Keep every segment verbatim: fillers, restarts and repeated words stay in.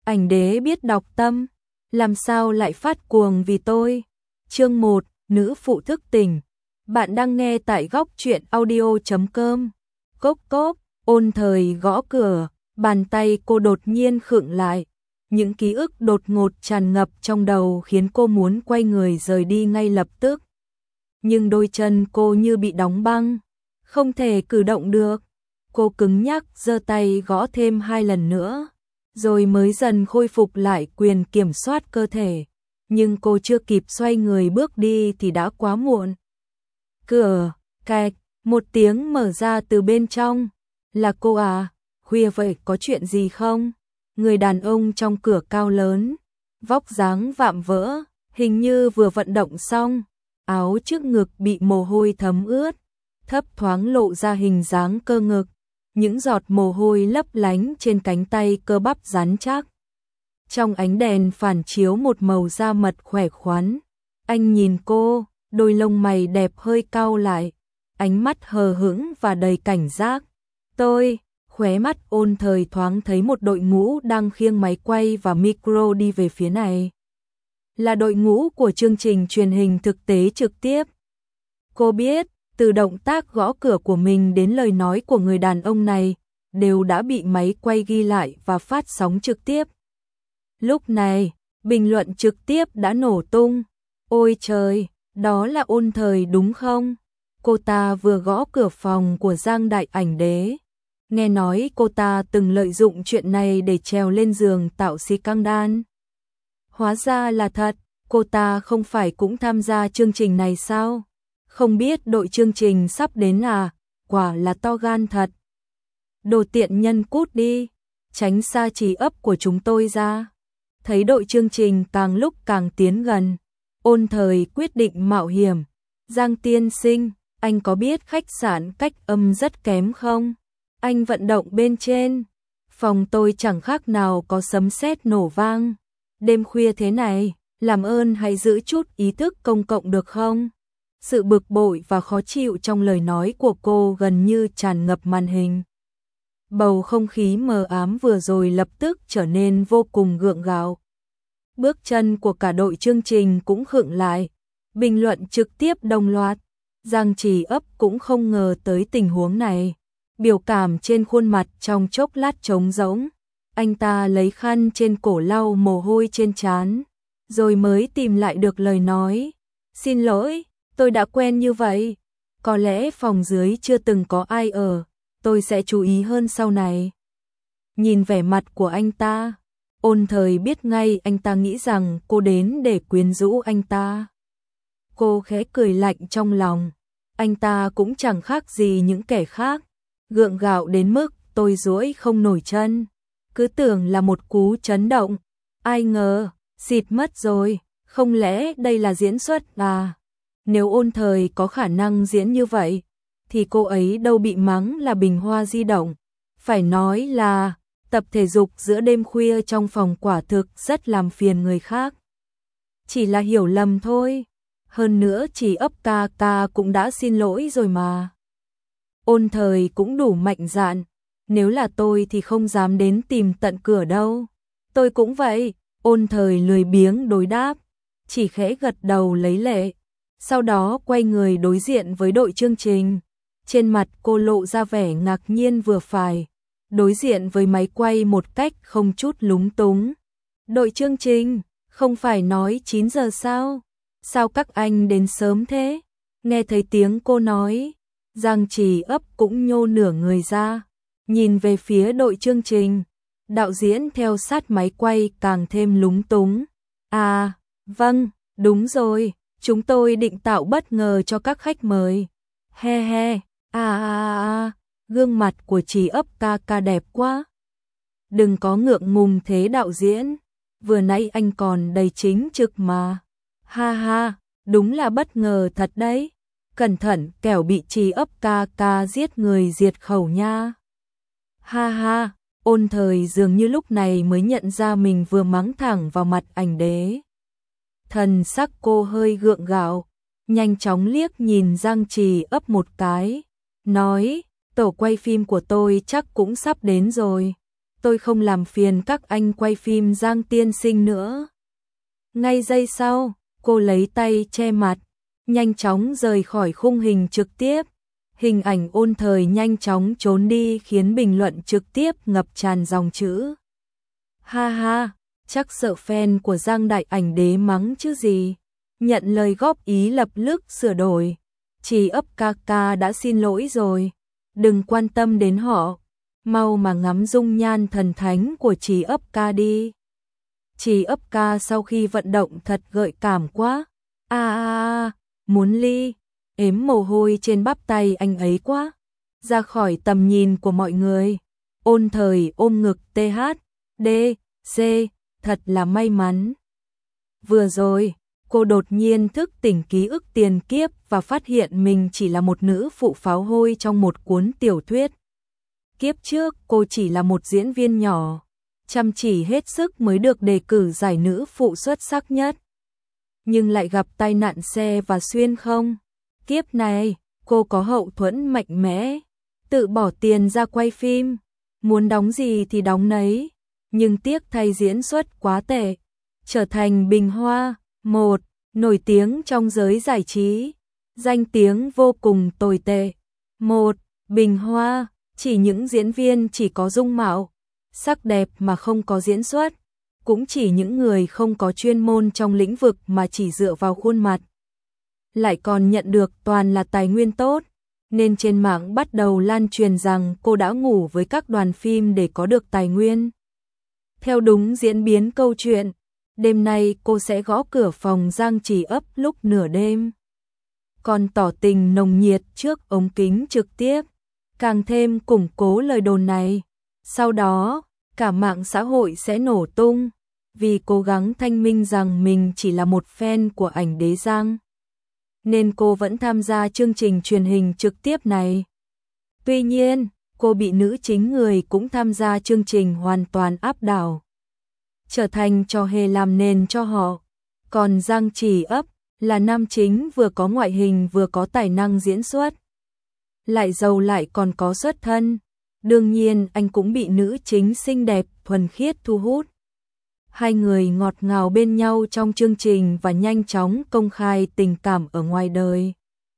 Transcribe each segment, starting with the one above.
ảnh đế biết đọc tâm, làm sao lại phát cuồng vì tôi. Chương một, nữ phụ thức tỉnh. Bạn đang nghe tại góc truyện audio chấm com. Cốc cốc, Ôn Thời gõ cửa, bàn tay cô đột nhiên khựng lại. Những ký ức đột ngột tràn ngập trong đầu khiến cô muốn quay người rời đi ngay lập tức. Nhưng đôi chân cô như bị đóng băng, không thể cử động được. Cô cứng nhắc giơ tay gõ thêm hai lần nữa, rồi mới dần khôi phục lại quyền kiểm soát cơ thể. Nhưng cô chưa kịp xoay người bước đi thì đã quá muộn. Cửa, cạch, một tiếng mở ra từ bên trong. Là cô à, khuya vậy có chuyện gì không? Người đàn ông trong cửa cao lớn, vóc dáng vạm vỡ, hình như vừa vận động xong. Áo trước ngực bị mồ hôi thấm ướt, thấp thoáng lộ ra hình dáng cơ ngực. Những giọt mồ hôi lấp lánh trên cánh tay cơ bắp rắn chắc. Trong ánh đèn phản chiếu một màu da mật khỏe khoắn. Anh nhìn cô, đôi lông mày đẹp hơi cau lại, ánh mắt hờ hững và đầy cảnh giác. Tôi, khóe mắt Ôn Thời thoáng thấy một đội ngũ đang khiêng máy quay và micro đi về phía này. Là đội ngũ của chương trình truyền hình thực tế trực tiếp. Cô biết, từ động tác gõ cửa của mình đến lời nói của người đàn ông này, đều đã bị máy quay ghi lại và phát sóng trực tiếp. Lúc này, bình luận trực tiếp đã nổ tung. Ôi trời, đó là Ôn Thời đúng không? Cô ta vừa gõ cửa phòng của Giang Đại Ảnh Đế. Nghe nói cô ta từng lợi dụng chuyện này để trèo lên giường tạo si căng đan. Hóa ra là thật, cô ta không phải cũng tham gia chương trình này sao? Không biết đội chương trình sắp đến à? Quả là to gan thật. Đồ tiện nhân cút đi, tránh xa Trì ấp của chúng tôi ra. Thấy đội chương trình càng lúc càng tiến gần, Ôn Thời quyết định mạo hiểm. Giang tiên sinh, anh có biết khách sạn cách âm rất kém không? Anh vận động bên trên, phòng tôi chẳng khác nào có sấm sét nổ vang. Đêm khuya thế này, làm ơn hãy giữ chút ý thức công cộng được không? Sự bực bội và khó chịu trong lời nói của cô gần như tràn ngập màn hình. Bầu không khí mờ ám vừa rồi lập tức trở nên vô cùng gượng gạo. Bước chân của cả đội chương trình cũng khựng lại, bình luận trực tiếp đồng loạt. Giang Trì ấp cũng không ngờ tới tình huống này. Biểu cảm trên khuôn mặt trong chốc lát trống rỗng. Anh ta lấy khăn trên cổ lau mồ hôi trên trán, rồi mới tìm lại được lời nói. Xin lỗi, tôi đã quen như vậy. Có lẽ phòng dưới chưa từng có ai ở, tôi sẽ chú ý hơn sau này. Nhìn vẻ mặt của anh ta, Ôn Thời biết ngay anh ta nghĩ rằng cô đến để quyến rũ anh ta. Cô khẽ cười lạnh trong lòng, anh ta cũng chẳng khác gì những kẻ khác, gượng gạo đến mức tôi duỗi không nổi chân. Cứ tưởng là một cú chấn động, ai ngờ, xịt mất rồi, không lẽ đây là diễn xuất à? Nếu Ôn Thời có khả năng diễn như vậy, thì cô ấy đâu bị mắng là bình hoa di động. Phải nói là, tập thể dục giữa đêm khuya trong phòng quả thực rất làm phiền người khác. Chỉ là hiểu lầm thôi, hơn nữa Trì ấp ca ca cũng đã xin lỗi rồi mà. Ôn Thời cũng đủ mạnh dạn, nếu là tôi thì không dám đến tìm tận cửa đâu. Tôi cũng vậy, Ôn Thời lười biếng đối đáp, chỉ khẽ gật đầu lấy lệ. Sau đó quay người đối diện với đội chương trình. Trên mặt cô lộ ra vẻ ngạc nhiên vừa phải, đối diện với máy quay một cách không chút lúng túng. Đội chương trình, không phải nói chín giờ sao? Sao các anh đến sớm thế? Nghe thấy tiếng cô nói, Giang Trì ấp cũng nhô nửa người ra, nhìn về phía đội chương trình. Đạo diễn theo sát máy quay càng thêm lúng túng. À, vâng, đúng rồi, chúng tôi định tạo bất ngờ cho các khách mời. He he, à à à, gương mặt của Trì ấp ca ca đẹp quá. Đừng có ngượng ngùng thế đạo diễn, vừa nãy anh còn đầy chính trực mà. Ha ha, đúng là bất ngờ thật đấy. Cẩn thận kẻo bị Trì ấp ca ca giết người diệt khẩu nha. Ha ha, Ôn Thời dường như lúc này mới nhận ra mình vừa mắng thẳng vào mặt ảnh đế. Thần sắc cô hơi gượng gạo, nhanh chóng liếc nhìn Giang Trì ấp một cái, nói, tổ quay phim của tôi chắc cũng sắp đến rồi. tôi không làm phiền các anh quay phim Giang tiên sinh nữa. Ngay giây sau, cô lấy tay che mặt, nhanh chóng rời khỏi khung hình trực tiếp. Hình ảnh Ôn Thời nhanh chóng trốn đi khiến bình luận trực tiếp ngập tràn dòng chữ. Ha ha, chắc sợ fan của Giang Đại Ảnh Đế mắng chứ gì. Nhận lời góp ý lập tức sửa đổi. Chỉ ấp ca ca đã xin lỗi rồi. Đừng quan tâm đến họ. Mau mà ngắm dung nhan thần thánh của Chỉ ấp ca đi. Chỉ ấp ca sau khi vận động thật gợi cảm quá. A a a, muốn ly. Ếm mồ hôi trên bắp tay anh ấy quá. Ra khỏi tầm nhìn của mọi người. Ôn Thời ôm ngực tê hát, đê, xê, thật là may mắn. Vừa rồi, cô đột nhiên thức tỉnh ký ức tiền kiếp và phát hiện mình chỉ là một nữ phụ pháo hôi trong một cuốn tiểu thuyết. Kiếp trước cô chỉ là một diễn viên nhỏ, chăm chỉ hết sức mới được đề cử giải nữ phụ xuất sắc nhất. Nhưng lại gặp tai nạn xe và xuyên không. Kiếp này, cô có hậu thuẫn mạnh mẽ, tự bỏ tiền ra quay phim, muốn đóng gì thì đóng nấy, nhưng tiếc thay diễn xuất quá tệ, trở thành bình hoa, một, nổi tiếng trong giới giải trí, danh tiếng vô cùng tồi tệ. Một, bình hoa, chỉ những diễn viên chỉ có dung mạo, sắc đẹp mà không có diễn xuất, cũng chỉ những người không có chuyên môn trong lĩnh vực mà chỉ dựa vào khuôn mặt. Lại còn nhận được toàn là tài nguyên tốt, nên trên mạng bắt đầu lan truyền rằng cô đã ngủ với các đoàn phim để có được tài nguyên. Theo đúng diễn biến câu chuyện, đêm nay cô sẽ gõ cửa phòng Giang Chỉ ấp lúc nửa đêm. Còn tỏ tình nồng nhiệt trước ống kính trực tiếp, càng thêm củng cố lời đồn này. Sau đó, cả mạng xã hội sẽ nổ tung, vì cố gắng thanh minh rằng mình chỉ là một fan của ảnh đế Giang. Nên cô vẫn tham gia chương trình truyền hình trực tiếp này. Tuy nhiên, cô bị nữ chính người cũng tham gia chương trình hoàn toàn áp đảo, trở thành trò hề làm nền cho họ. Còn Giang Chỉ ấp là nam chính vừa có ngoại hình vừa có tài năng diễn xuất, lại giàu lại còn có xuất thân. Đương nhiên anh cũng bị nữ chính xinh đẹp, thuần khiết thu hút. Hai người ngọt ngào bên nhau trong chương trình và nhanh chóng công khai tình cảm ở ngoài đời.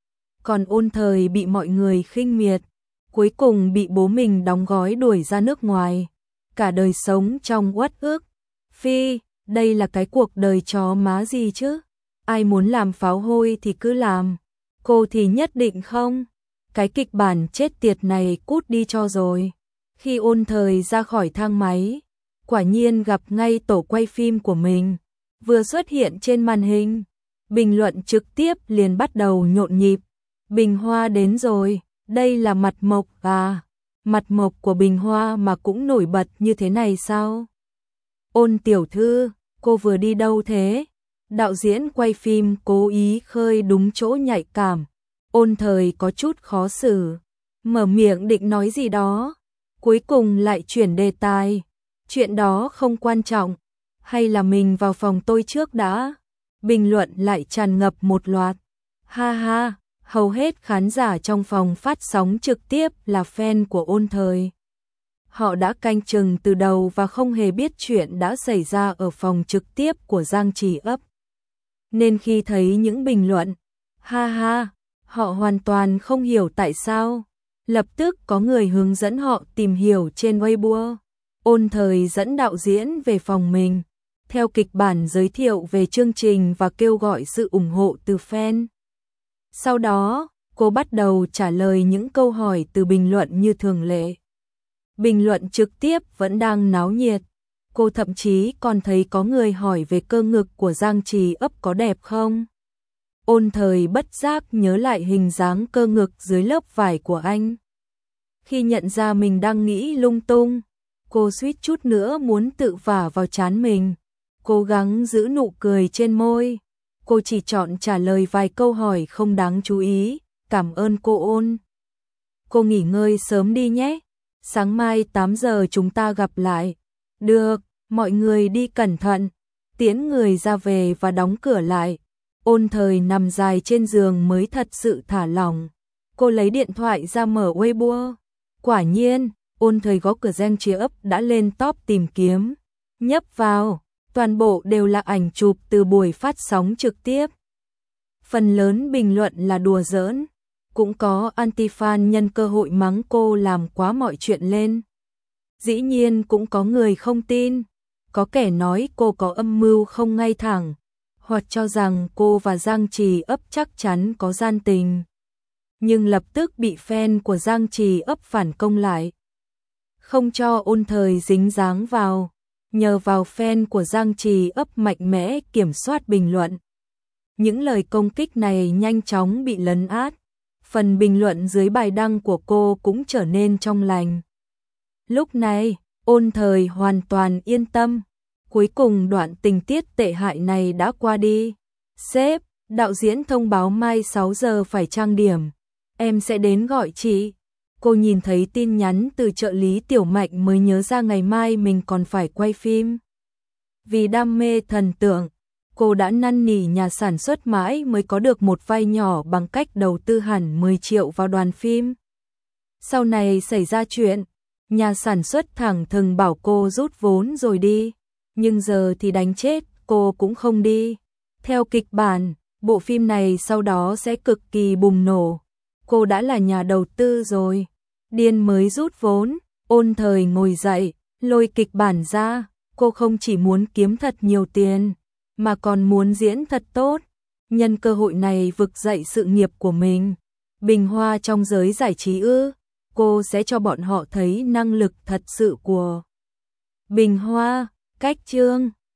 Còn Ôn Thời bị mọi người khinh miệt, cuối cùng bị bố mình đóng gói đuổi ra nước ngoài, cả đời sống trong uất ức. Phi, đây là cái cuộc đời chó má gì chứ? Ai muốn làm pháo hôi thì cứ làm, cô thì nhất định không. Cái kịch bản chết tiệt này cút đi cho rồi. Khi Ôn Thời ra khỏi thang máy, quả nhiên gặp ngay tổ quay phim của mình, vừa xuất hiện trên màn hình. Bình luận trực tiếp liền bắt đầu nhộn nhịp. Bình Hoa đến rồi, đây là mặt mộc à? Mặt mộc của Bình Hoa mà cũng nổi bật như thế này sao? Ôn tiểu thư, cô vừa đi đâu thế? Đạo diễn quay phim cố ý khơi đúng chỗ nhạy cảm. Ôn Thời có chút khó xử, mở miệng định nói gì đó, cuối cùng lại chuyển đề tài. Chuyện đó không quan trọng, hay là mình vào phòng tôi trước đã? Bình luận lại tràn ngập một loạt. Ha ha, hầu hết khán giả trong phòng phát sóng trực tiếp là fan của Ôn Thời. Họ đã canh chừng từ đầu và không hề biết chuyện đã xảy ra ở phòng trực tiếp của Giang Chỉ ấp. Nên khi thấy những bình luận, ha ha, họ hoàn toàn không hiểu tại sao. Lập tức có người hướng dẫn họ tìm hiểu trên Weibo. Ôn Thời dẫn đạo diễn về phòng mình, theo kịch bản giới thiệu về chương trình và kêu gọi sự ủng hộ từ fan. Sau đó, cô bắt đầu trả lời những câu hỏi từ bình luận như thường lệ. Bình luận trực tiếp vẫn đang náo nhiệt. Cô thậm chí còn thấy có người hỏi về cơ ngực của Giang Chỉ ấp có đẹp không. Ôn Thời bất giác nhớ lại hình dáng cơ ngực dưới lớp vải của anh. Khi nhận ra mình đang nghĩ lung tung, cô suýt chút nữa muốn tự vả vào trán mình. Cố gắng giữ nụ cười trên môi. Cô chỉ chọn trả lời vài câu hỏi không đáng chú ý. Cảm ơn cô Ôn. Cô nghỉ ngơi sớm đi nhé. Sáng mai tám giờ chúng ta gặp lại. Được, mọi người đi cẩn thận. Tiễn người ra về và đóng cửa lại. Ôn Thời nằm dài trên giường mới thật sự thả lỏng. Cô lấy điện thoại ra mở Weibo. Quả nhiên, Ôn Thời gõ cửa Giang Trì ấp đã lên top tìm kiếm. Nhấp vào, toàn bộ đều là ảnh chụp từ buổi phát sóng trực tiếp. Phần lớn bình luận là đùa giỡn, cũng có anti-fan nhân cơ hội mắng cô làm quá mọi chuyện lên. Dĩ nhiên cũng có người không tin, có kẻ nói cô có âm mưu không ngay thẳng, hoặc cho rằng cô và Giang Trì ấp chắc chắn có gian tình. Nhưng lập tức bị fan của Giang Trì ấp phản công lại, không cho Ôn Thời dính dáng vào, nhờ vào fan của Giang Trì ấp mạnh mẽ kiểm soát bình luận. Những lời công kích này nhanh chóng bị lấn át, phần bình luận dưới bài đăng của cô cũng trở nên trong lành. Lúc này, Ôn Thời hoàn toàn yên tâm, cuối cùng đoạn tình tiết tệ hại này đã qua đi. Sếp, đạo diễn thông báo mai sáu giờ phải trang điểm, em sẽ đến gọi chị. Cô nhìn thấy tin nhắn từ trợ lý Tiểu Mạnh mới nhớ ra ngày mai mình còn phải quay phim. Vì đam mê thần tượng, cô đã năn nỉ nhà sản xuất mãi mới có được một vai nhỏ bằng cách đầu tư hẳn mười triệu vào đoàn phim. Sau này xảy ra chuyện, nhà sản xuất thẳng thừng bảo cô rút vốn rồi đi, nhưng giờ thì đánh chết cô cũng không đi. Theo kịch bản, bộ phim này sau đó sẽ cực kỳ bùng nổ. Cô đã là nhà đầu tư rồi, điên mới rút vốn. Ôn Thời ngồi dậy, lôi kịch bản ra, cô không chỉ muốn kiếm thật nhiều tiền, mà còn muốn diễn thật tốt. Nhân cơ hội này vực dậy sự nghiệp của mình. Bình hoa trong giới giải trí ư, cô sẽ cho bọn họ thấy năng lực thật sự của Bình Hoa. Cách chương